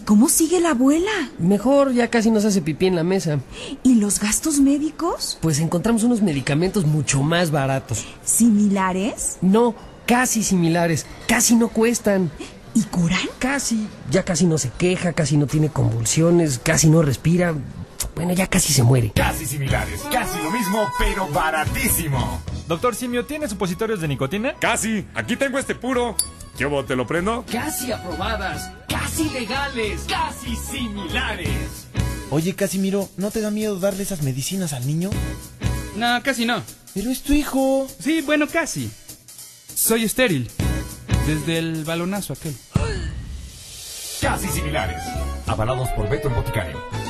cómo sigue la abuela? Mejor, ya casi no se hace pipí en la mesa. ¿Y los gastos médicos? Pues encontramos unos medicamentos mucho más baratos. ¿Similares? No, casi similares. Casi no cuestan. ¿Y curan? Casi. Ya casi no se queja, casi no tiene convulsiones, casi no respira. Bueno, ya casi se muere. Casi similares, casi lo mismo, pero baratísimo. Doctor Simio, ¿tiene supositorios de nicotina? Casi, aquí tengo este puro. ¿Qué hubo, te lo prendo? Casi aprobadas, casi legales, casi similares. Oye, Casimiro, ¿no te da miedo darle esas medicinas al niño? No, casi no. Pero es tu hijo. Sí, bueno, casi. Soy estéril. Desde el balonazo aquel. Casi similares. Avalados por Beto el Boticario.